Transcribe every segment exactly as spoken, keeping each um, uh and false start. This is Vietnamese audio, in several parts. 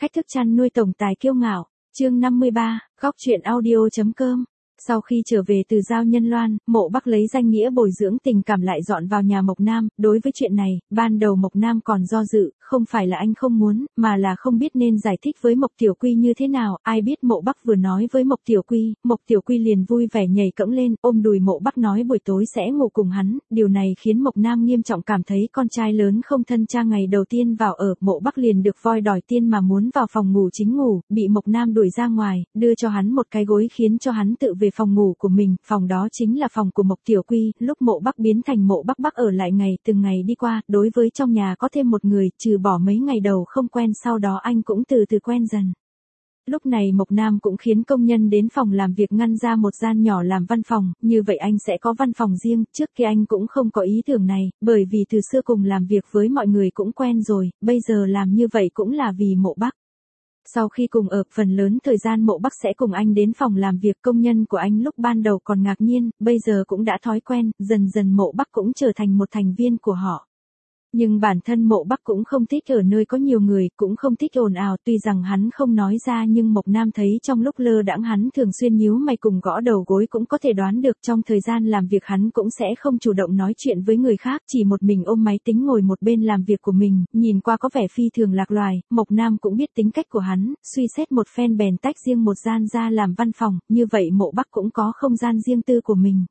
Cách thức chăn nuôi tổng tài kiêu ngạo, chương năm mươi ba, góc truyện audio.com. Sau khi trở về từ Giao Nhân Loan, Mộ Bắc lấy danh nghĩa bồi dưỡng tình cảm lại dọn vào nhà Mộc Nam. Đối với chuyện này, ban đầu Mộc Nam còn do dự, không phải là anh không muốn, mà là không biết nên giải thích với Mộc Tiểu Quy như thế nào. Ai biết Mộ Bắc vừa nói với Mộc Tiểu Quy, Mộc Tiểu Quy liền vui vẻ nhảy cẫng lên, ôm đùi Mộ Bắc nói buổi tối sẽ ngủ cùng hắn. Điều này khiến Mộc Nam nghiêm trọng cảm thấy con trai lớn không thân cha. Ngày đầu tiên vào ở, Mộ Bắc liền được voi đòi tiên mà muốn vào phòng ngủ chính ngủ, bị Mộc Nam đuổi ra ngoài, đưa cho hắn một cái gối khiến cho hắn tự về phòng ngủ của mình. Phòng đó chính là phòng của Mộc Tiểu Quy. Lúc Mộ Bắc biến thành Mộ Bắc Bắc ở lại ngày từng ngày đi qua, đối với trong nhà có thêm một người, trừ bỏ mấy ngày đầu không quen, sau đó anh cũng từ từ quen dần. Lúc này Mộc Nam cũng khiến công nhân đến phòng làm việc ngăn ra một gian nhỏ làm văn phòng, như vậy anh sẽ có văn phòng riêng. Trước kia anh cũng không có ý tưởng này, bởi vì từ xưa cùng làm việc với mọi người cũng quen rồi, bây giờ làm như vậy cũng là vì Mộ Bắc. Sau khi cùng ở, phần lớn thời gian Mộ Bắc sẽ cùng anh đến phòng làm việc. Công nhân của anh lúc ban đầu còn ngạc nhiên, bây giờ cũng đã thói quen, dần dần Mộ Bắc cũng trở thành một thành viên của họ. Nhưng bản thân Mộ Bắc cũng không thích ở nơi có nhiều người, cũng không thích ồn ào. Tuy rằng hắn không nói ra nhưng Mộc Nam thấy trong lúc lơ đãng hắn thường xuyên nhíu mày cùng gõ đầu gối cũng có thể đoán được. Trong thời gian làm việc hắn cũng sẽ không chủ động nói chuyện với người khác, chỉ một mình ôm máy tính ngồi một bên làm việc của mình, nhìn qua có vẻ phi thường lạc loài. Mộc Nam cũng biết tính cách của hắn, suy xét một phen bèn tách riêng một gian ra làm văn phòng, như vậy Mộ Bắc cũng có không gian riêng tư của mình.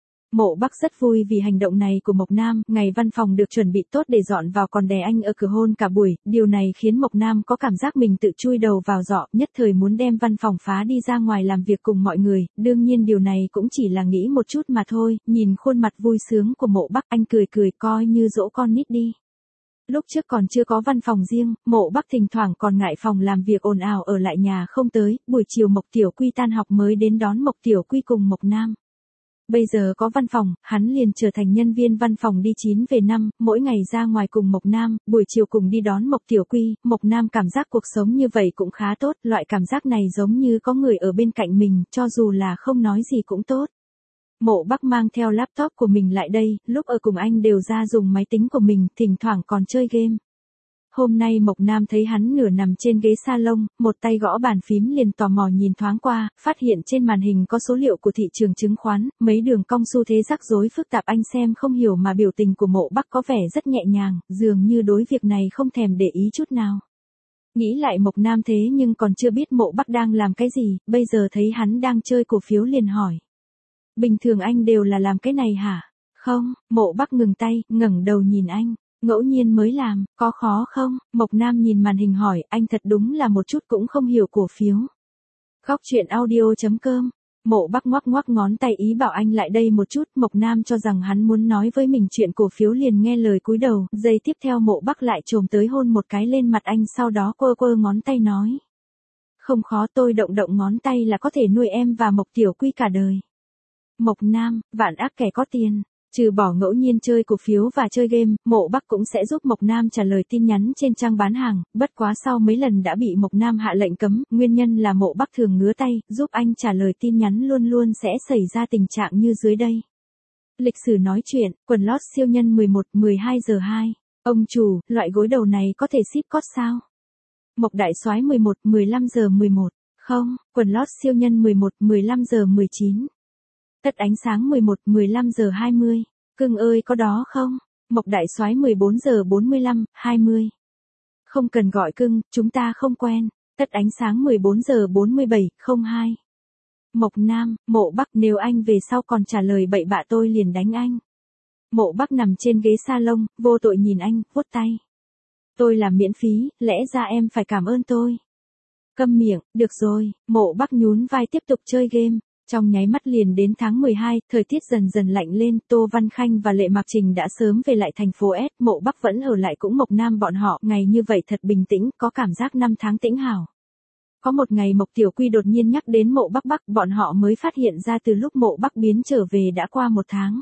Mộ Bắc rất vui vì hành động này của Mộc Nam. Ngày văn phòng được chuẩn bị tốt để dọn vào còn đè anh ở cửa hôn cả buổi, điều này khiến Mộc Nam có cảm giác mình tự chui đầu vào giỏ, nhất thời muốn đem văn phòng phá đi ra ngoài làm việc cùng mọi người. Đương nhiên điều này cũng chỉ là nghĩ một chút mà thôi. Nhìn khuôn mặt vui sướng của Mộ Bắc, anh cười cười coi như dỗ con nít đi. Lúc trước còn chưa có văn phòng riêng, Mộ Bắc thỉnh thoảng còn ngại phòng làm việc ồn ào ở lại nhà không tới. Buổi chiều Mộc Tiểu Quy tan học mới đến đón Mộc Tiểu Quy cùng Mộc Nam. Bây giờ có văn phòng, hắn liền trở thành nhân viên văn phòng đi chín về năm, mỗi ngày ra ngoài cùng Mộc Nam, buổi chiều cùng đi đón Mộc Tiểu Quy. Mộc Nam cảm giác cuộc sống như vậy cũng khá tốt, loại cảm giác này giống như có người ở bên cạnh mình, cho dù là không nói gì cũng tốt. Mộ Bắc mang theo laptop của mình lại đây, lúc ở cùng anh đều ra dùng máy tính của mình, thỉnh thoảng còn chơi game. Hôm nay Mộc Nam thấy hắn nửa nằm trên ghế salon, một tay gõ bàn phím liền tò mò nhìn thoáng qua, phát hiện trên màn hình có số liệu của thị trường chứng khoán, mấy đường cong xu thế rắc rối phức tạp. Anh xem không hiểu mà biểu tình của Mộ Bắc có vẻ rất nhẹ nhàng, dường như đối việc này không thèm để ý chút nào. Nghĩ lại Mộc Nam thế nhưng còn chưa biết Mộ Bắc đang làm cái gì, bây giờ thấy hắn đang chơi cổ phiếu liền hỏi. Bình thường anh đều là làm cái này hả? Không, Mộ Bắc ngừng tay, ngẩng đầu nhìn anh. Ngẫu nhiên mới làm, có khó không? Mộc Nam nhìn màn hình hỏi, anh thật đúng là một chút cũng không hiểu cổ phiếu. Góc truyện audio.com. Mộ Bắc ngoắc ngoắc ngón tay ý bảo anh lại đây một chút. Mộc Nam cho rằng hắn muốn nói với mình chuyện cổ phiếu liền nghe lời cúi đầu. Giây tiếp theo Mộ Bắc lại chồm tới hôn một cái lên mặt anh, sau đó quơ quơ ngón tay nói. Không khó, tôi động động ngón tay là có thể nuôi em và Mộc Tiểu Quy cả đời. Mộc Nam, vạn ác kẻ có tiền. Trừ bỏ ngẫu nhiên chơi cổ phiếu và chơi game, Mộ Bắc cũng sẽ giúp Mộc Nam trả lời tin nhắn trên trang bán hàng, bất quá sau mấy lần đã bị Mộc Nam hạ lệnh cấm, nguyên nhân là Mộ Bắc thường ngứa tay, giúp anh trả lời tin nhắn luôn luôn sẽ xảy ra tình trạng như dưới đây. Lịch sử nói chuyện, quần lót siêu nhân mười một, mười hai giờ hai. Ông chủ, loại gối đầu này có thể ship code sao? Mộc đại soái mười một, mười lăm giờ mười một. Không, quần lót siêu nhân mười một, mười lăm giờ mười chín. Tất ánh sáng mười một, mười lăm giờ hai mươi. Cưng ơi có đó không? Mộc đại soái mười bốn giờ bốn mươi lăm, hai mươi. Không cần gọi cưng, chúng ta không quen. Tất ánh sáng mười bốn giờ bốn mươi bảy, không hai. Mộc Nam, Mộ Bắc, nếu anh về sau còn trả lời bậy bạ tôi liền đánh anh. Mộ Bắc nằm trên ghế salon, vô tội nhìn anh, vuốt tay. Tôi làm miễn phí, lẽ ra em phải cảm ơn tôi. Câm miệng, được rồi. Mộ Bắc nhún vai tiếp tục chơi game. Trong nháy mắt liền đến tháng mười hai, thời tiết dần dần lạnh lên, Tô Văn Khanh và Lệ Mạc Trình đã sớm về lại thành phố S, Mộ Bắc vẫn ở lại cũng Mộc Nam bọn họ, ngày như vậy thật bình tĩnh, có cảm giác năm tháng tĩnh hảo. Có một ngày Mộc Tiểu Quy đột nhiên nhắc đến Mộ Bắc Bắc, bọn họ mới phát hiện ra từ lúc Mộ Bắc biến trở về đã qua một tháng.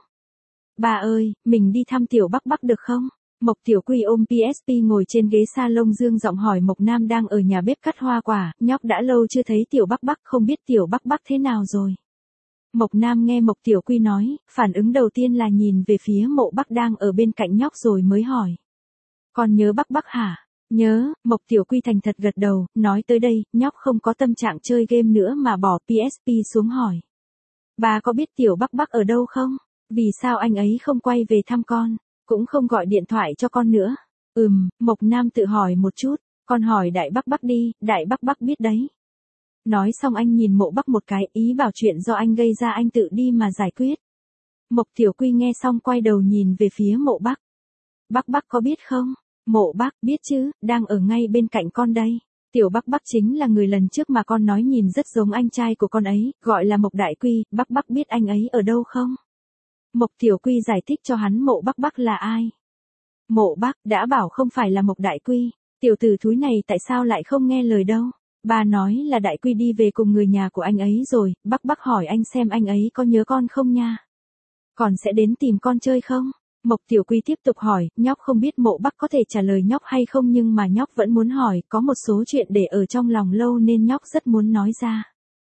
Ba ơi, mình đi thăm Tiểu Bắc Bắc được không? Mộc Tiểu Quy ôm pê ét pê ngồi trên ghế salon dương giọng hỏi Mộc Nam đang ở nhà bếp cắt hoa quả, nhóc đã lâu chưa thấy Tiểu Bắc Bắc, không biết Tiểu Bắc Bắc thế nào rồi. Mộc Nam nghe Mộc Tiểu Quy nói, phản ứng đầu tiên là nhìn về phía Mộ Bắc đang ở bên cạnh nhóc rồi mới hỏi. Con nhớ Bắc Bắc hả? Nhớ, Mộc Tiểu Quy thành thật gật đầu, nói tới đây, nhóc không có tâm trạng chơi game nữa mà bỏ pê ét pê xuống hỏi. Bà có biết Tiểu Bắc Bắc ở đâu không? Vì sao anh ấy không quay về thăm con, cũng không gọi điện thoại cho con nữa? Ừm, Mộc Nam tự hỏi một chút, con hỏi Đại Bắc Bắc đi, Đại Bắc Bắc biết đấy. Nói xong anh nhìn Mộ Bắc một cái, ý bảo chuyện do anh gây ra anh tự đi mà giải quyết. Mộc Tiểu Quy nghe xong quay đầu nhìn về phía Mộ Bắc. Bắc Bắc có biết không? Mộ Bắc biết chứ, đang ở ngay bên cạnh con đây. Tiểu Bắc Bắc chính là người lần trước mà con nói nhìn rất giống anh trai của con ấy, gọi là Mộc Đại Quy, Bắc Bắc biết anh ấy ở đâu không? Mộc Tiểu Quy giải thích cho hắn Mộ Bắc Bắc là ai. Mộ Bắc đã bảo không phải là Mộc Đại Quy, tiểu tử thúi này tại sao lại không nghe lời đâu. Bà nói là Đại Quy đi về cùng người nhà của anh ấy rồi, Bắc Bắc hỏi anh xem anh ấy có nhớ con không nha. Còn sẽ đến tìm con chơi không? Mộc Tiểu Quy tiếp tục hỏi, nhóc không biết Mộ Bắc có thể trả lời nhóc hay không nhưng mà nhóc vẫn muốn hỏi, có một số chuyện để ở trong lòng lâu nên nhóc rất muốn nói ra.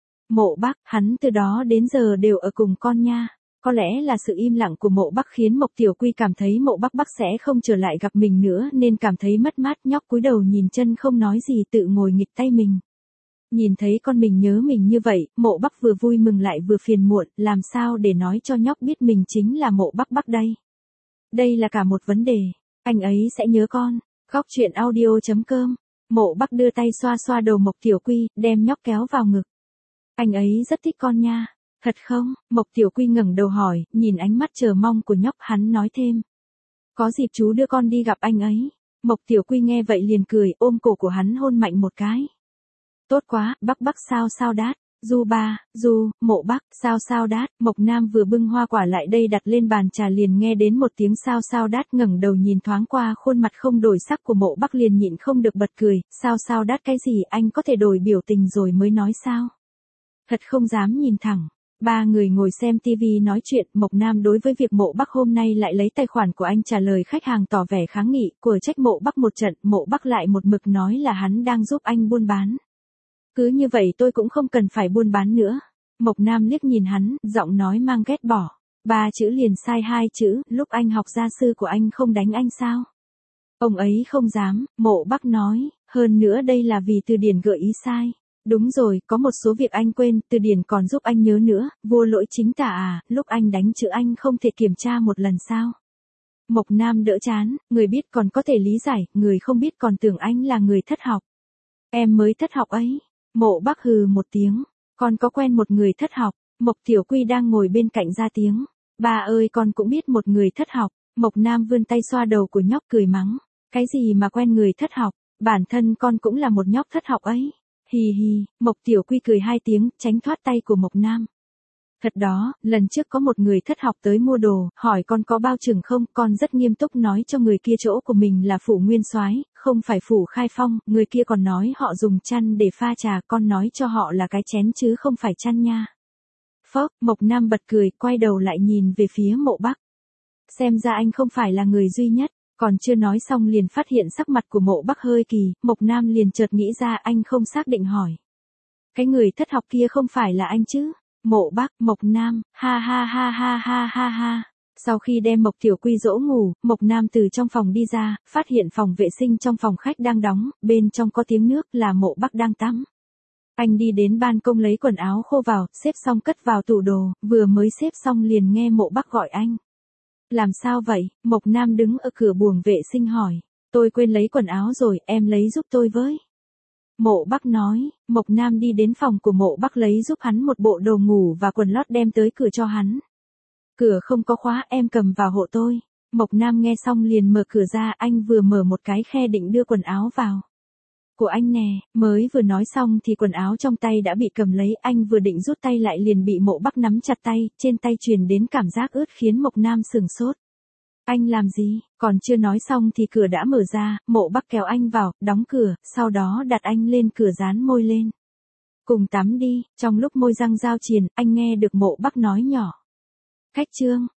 Mộ Bắc, hắn từ đó đến giờ đều ở cùng con nha. Có lẽ là sự im lặng của Mộ Bắc khiến Mộc Tiểu Quy cảm thấy Mộ Bắc Bắc sẽ không trở lại gặp mình nữa nên cảm thấy mất mát, nhóc cúi đầu nhìn chân không nói gì tự ngồi nghịch tay mình. Nhìn thấy con mình nhớ mình như vậy, Mộ Bắc vừa vui mừng lại vừa phiền muộn, làm sao để nói cho nhóc biết mình chính là Mộ Bắc Bắc đây. Đây là cả một vấn đề, anh ấy sẽ nhớ con. Góc truyện audio chấm com. Mộ Bắc đưa tay xoa xoa đầu Mộc Tiểu Quy, đem nhóc kéo vào ngực. Anh ấy rất thích con nha. Thật không? Mộc Tiểu Quy ngẩng đầu hỏi, nhìn ánh mắt chờ mong của nhóc, hắn nói thêm. Có dịp chú đưa con đi gặp anh ấy. Mộc Tiểu Quy nghe vậy liền cười, ôm cổ của hắn hôn mạnh một cái. Tốt quá, Bắc Bắc sao sao đát. Du ba, Du, Mộ Bắc, sao sao đát. Mộc Nam vừa bưng hoa quả lại đây đặt lên bàn trà liền nghe đến một tiếng sao sao đát, ngẩng đầu nhìn thoáng qua khuôn mặt không đổi sắc của Mộ Bắc liền nhịn không được bật cười, sao sao đát cái gì, anh có thể đổi biểu tình rồi mới nói sao? Thật không dám nhìn thẳng. Ba người ngồi xem tivi nói chuyện, Mộc Nam đối với việc Mộ Bắc hôm nay lại lấy tài khoản của anh trả lời khách hàng tỏ vẻ kháng nghị, của trách Mộ Bắc một trận, Mộ Bắc lại một mực nói là hắn đang giúp anh buôn bán. Cứ như vậy tôi cũng không cần phải buôn bán nữa. Mộc Nam liếc nhìn hắn, giọng nói mang ghét bỏ. Ba chữ liền sai hai chữ, lúc anh học gia sư của anh không đánh anh sao? Ông ấy không dám, Mộ Bắc nói, hơn nữa đây là vì từ điển gợi ý sai. Đúng rồi, có một số việc anh quên, từ điển còn giúp anh nhớ nữa, vô lỗi chính tả à, lúc anh đánh chữ anh không thể kiểm tra một lần sao? Mộc Nam đỡ chán, người biết còn có thể lý giải, người không biết còn tưởng anh là người thất học. Em mới thất học ấy. Mộ Bắc hừ một tiếng, con có quen một người thất học. Mộc Tiểu Quy đang ngồi bên cạnh ra tiếng. Ba ơi con cũng biết một người thất học. Mộc Nam vươn tay xoa đầu của nhóc cười mắng. Cái gì mà quen người thất học, bản thân con cũng là một nhóc thất học ấy. Hì hì, Mộc Tiểu Quy cười hai tiếng, tránh thoát tay của Mộc Nam. Thật đó, lần trước có một người thất học tới mua đồ, hỏi con có bao chừng không, con rất nghiêm túc nói cho người kia chỗ của mình là phủ Nguyên Soái, không phải phủ Khai Phong, người kia còn nói họ dùng chăn để pha trà, con nói cho họ là cái chén chứ không phải chăn nha. Phốc, Mộc Nam bật cười, quay đầu lại nhìn về phía Mộ Bắc. Xem ra anh không phải là người duy nhất. Còn chưa nói xong liền phát hiện sắc mặt của Mộ Bắc hơi kỳ, Mộc Nam liền chợt nghĩ ra anh không xác định hỏi. Cái người thất học kia không phải là anh chứ? Mộ Bắc, Mộc Nam, ha ha ha ha ha ha ha. Sau khi đem Mộc Tiểu Quy dỗ ngủ, Mộc Nam từ trong phòng đi ra, phát hiện phòng vệ sinh trong phòng khách đang đóng, bên trong có tiếng nước là Mộ Bắc đang tắm. Anh đi đến ban công lấy quần áo khô vào, xếp xong cất vào tủ đồ, vừa mới xếp xong liền nghe Mộ Bắc gọi anh. Làm sao vậy? Mộc Nam đứng ở cửa buồng vệ sinh hỏi. Tôi quên lấy quần áo rồi, em lấy giúp tôi với. Mộ Bắc nói, Mộc Nam đi đến phòng của Mộ Bắc lấy giúp hắn một bộ đồ ngủ và quần lót đem tới cửa cho hắn. Cửa không có khóa, em cầm vào hộ tôi. Mộc Nam nghe xong liền mở cửa ra, anh vừa mở một cái khe định đưa quần áo vào. Của anh nè, mới vừa nói xong thì quần áo trong tay đã bị cầm lấy, anh vừa định rút tay lại liền bị Mộ Bắc nắm chặt tay, trên tay truyền đến cảm giác ướt khiến Mộc Nam sửng sốt. Anh làm gì? Còn chưa nói xong thì cửa đã mở ra, Mộ Bắc kéo anh vào, đóng cửa, sau đó đặt anh lên cửa dán môi lên. Cùng tắm đi, trong lúc môi răng giao triền, anh nghe được Mộ Bắc nói nhỏ. Khách Trương,